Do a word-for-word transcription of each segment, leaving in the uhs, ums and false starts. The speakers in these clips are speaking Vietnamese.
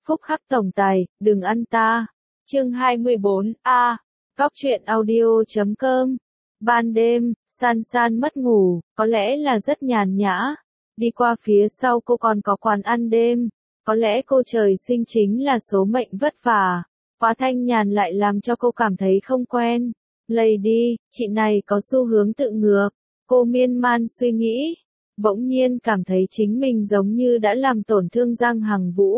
Phúc hắc tổng tài, đừng ăn ta. Chương hai mươi bốn A. Góc truyện audio chấm com. Ban đêm, San San mất ngủ, có lẽ là rất nhàn nhã. Đi qua phía sau cô còn có quán ăn đêm. Có lẽ cô trời sinh chính là số mệnh vất vả. Quá thanh nhàn lại làm cho cô cảm thấy không quen. Lady, chị này có xu hướng tự ngược. Cô miên man suy nghĩ. Bỗng nhiên cảm thấy chính mình giống như đã làm tổn thương Giang Hằng Vũ.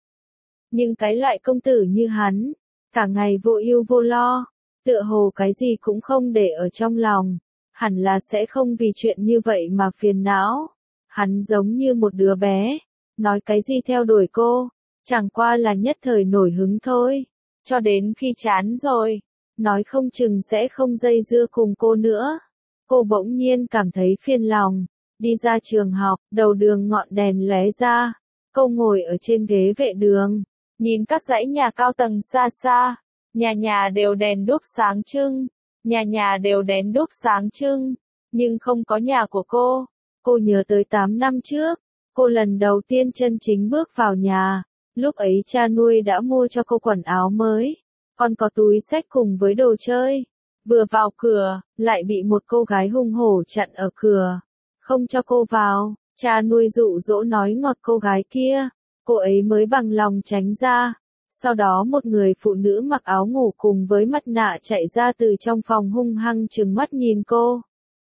Nhưng cái loại công tử như hắn, cả ngày vô ưu vô lo, tựa hồ cái gì cũng không để ở trong lòng, hẳn là sẽ không vì chuyện như vậy mà phiền não. Hắn giống như một đứa bé, nói cái gì theo đuổi cô, chẳng qua là nhất thời nổi hứng thôi, cho đến khi chán rồi, nói không chừng sẽ không dây dưa cùng cô nữa. Cô bỗng nhiên cảm thấy phiền lòng, đi ra trường học, đầu đường ngọn đèn lóe ra, cô ngồi ở trên ghế vệ đường, nhìn các dãy nhà cao tầng xa xa, nhà nhà đều đèn đuốc sáng trưng, nhà nhà đều đèn đuốc sáng trưng, nhưng không có nhà của cô. Cô nhớ tới tám năm trước, cô lần đầu tiên chân chính bước vào nhà, lúc ấy cha nuôi đã mua cho cô quần áo mới, còn có túi xách cùng với đồ chơi. Vừa vào cửa, lại bị một cô gái hung hổ chặn ở cửa, không cho cô vào. Cha nuôi dụ dỗ nói ngọt cô gái kia, cô ấy mới bằng lòng tránh ra. Sau đó một người phụ nữ mặc áo ngủ cùng với mặt nạ chạy ra từ trong phòng hung hăng trừng mắt nhìn cô,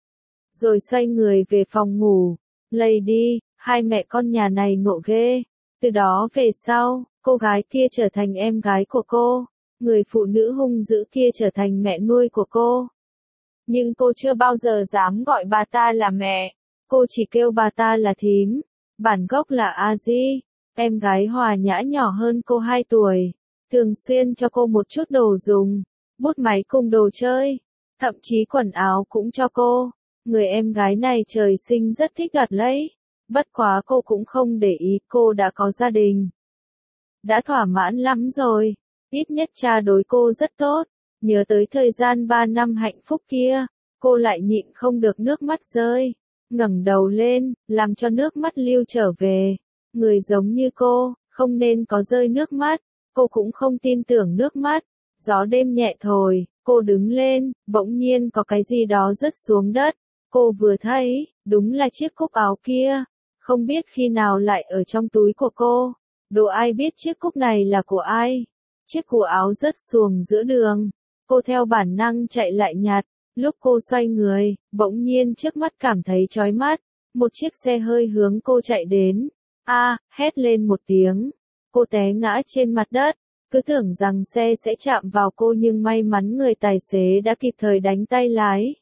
rồi xoay người về phòng ngủ. Lady, hai mẹ con nhà này ngộ ghê. Từ đó về sau, cô gái kia trở thành em gái của cô, người phụ nữ hung dữ kia trở thành mẹ nuôi của cô. Nhưng cô chưa bao giờ dám gọi bà ta là mẹ, cô chỉ kêu bà ta là thím, bản gốc là A Di. Em gái hòa nhã nhỏ hơn cô hai tuổi, thường xuyên cho cô một chút đồ dùng, bút máy cùng đồ chơi, thậm chí quần áo cũng cho cô. Người em gái này trời sinh rất thích đoạt lấy, bất quá cô cũng không để ý, cô đã có gia đình, đã thỏa mãn lắm rồi, ít nhất cha đối cô rất tốt. Nhớ tới thời gian ba năm hạnh phúc kia, cô lại nhịn không được nước mắt rơi, ngẩng đầu lên, làm cho nước mắt lưu trở về. Người giống như cô, không nên có rơi nước mắt, cô cũng không tin tưởng nước mắt. Gió đêm nhẹ thổi, cô đứng lên, bỗng nhiên có cái gì đó rớt xuống đất. Cô vừa thấy, đúng là chiếc cúc áo kia, không biết khi nào lại ở trong túi của cô. Đồ ai biết chiếc cúc này là của ai. Chiếc cổ áo rớt xuồng giữa đường, cô theo bản năng chạy lại nhặt. Lúc cô xoay người, bỗng nhiên trước mắt cảm thấy chói mắt, một chiếc xe hơi hướng cô chạy đến. A, à, hét lên một tiếng, cô té ngã trên mặt đất, cứ tưởng rằng xe sẽ chạm vào cô nhưng may mắn người tài xế đã kịp thời đánh tay lái,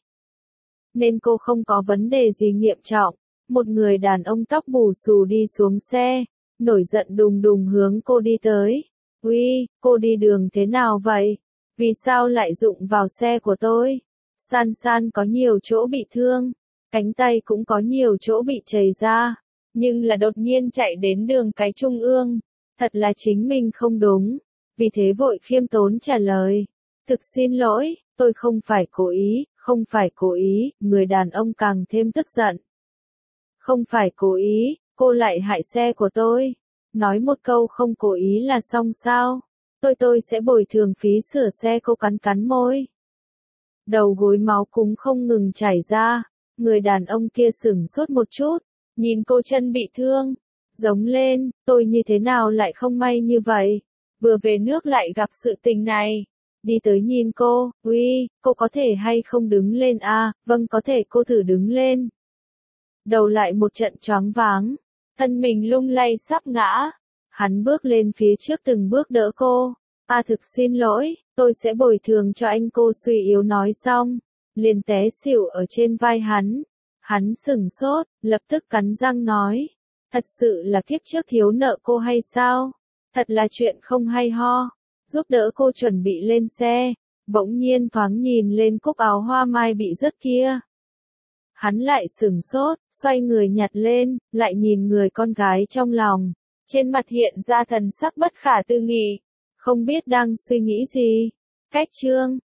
nên cô không có vấn đề gì nghiêm trọng. Một người đàn ông tóc bù xù đi xuống xe, nổi giận đùng đùng hướng cô đi tới. Uy, cô đi đường thế nào vậy? Vì sao lại đụng vào xe của tôi? San San có nhiều chỗ bị thương, cánh tay cũng có nhiều chỗ bị chảy ra, nhưng là đột nhiên chạy đến đường cái trung ương, thật là chính mình không đúng, vì thế vội khiêm tốn trả lời. Thực xin lỗi, tôi không phải cố ý, không phải cố ý. Người đàn ông càng thêm tức giận. Không phải cố ý, cô lại hại xe của tôi. Nói một câu không cố ý là xong sao? Tôi tôi sẽ bồi thường phí sửa xe. Cô cắn cắn môi, đầu gối máu cũng không ngừng chảy ra. Người đàn ông kia sửng sốt một chút, nhìn cô chân bị thương, giống lên, tôi như thế nào lại không may như vậy, vừa về nước lại gặp sự tình này. Đi tới nhìn cô, uy, cô có thể hay không đứng lên a? À, vâng có thể. Cô thử đứng lên. Đầu lại một trận choáng váng, thân mình lung lay sắp ngã. Hắn bước lên phía trước từng bước đỡ cô. A à, thực xin lỗi, tôi sẽ bồi thường cho anh. Cô suy yếu nói xong, liền té xỉu ở trên vai hắn. Hắn sửng sốt, lập tức cắn răng nói, thật sự là kiếp trước thiếu nợ cô hay sao? Thật là chuyện không hay ho. Giúp đỡ cô chuẩn bị lên xe, bỗng nhiên thoáng nhìn lên cúc áo hoa mai bị rớt kia. Hắn lại sửng sốt, xoay người nhặt lên, lại nhìn người con gái trong lòng, trên mặt hiện ra thần sắc bất khả tư nghị, không biết đang suy nghĩ gì. Cách chương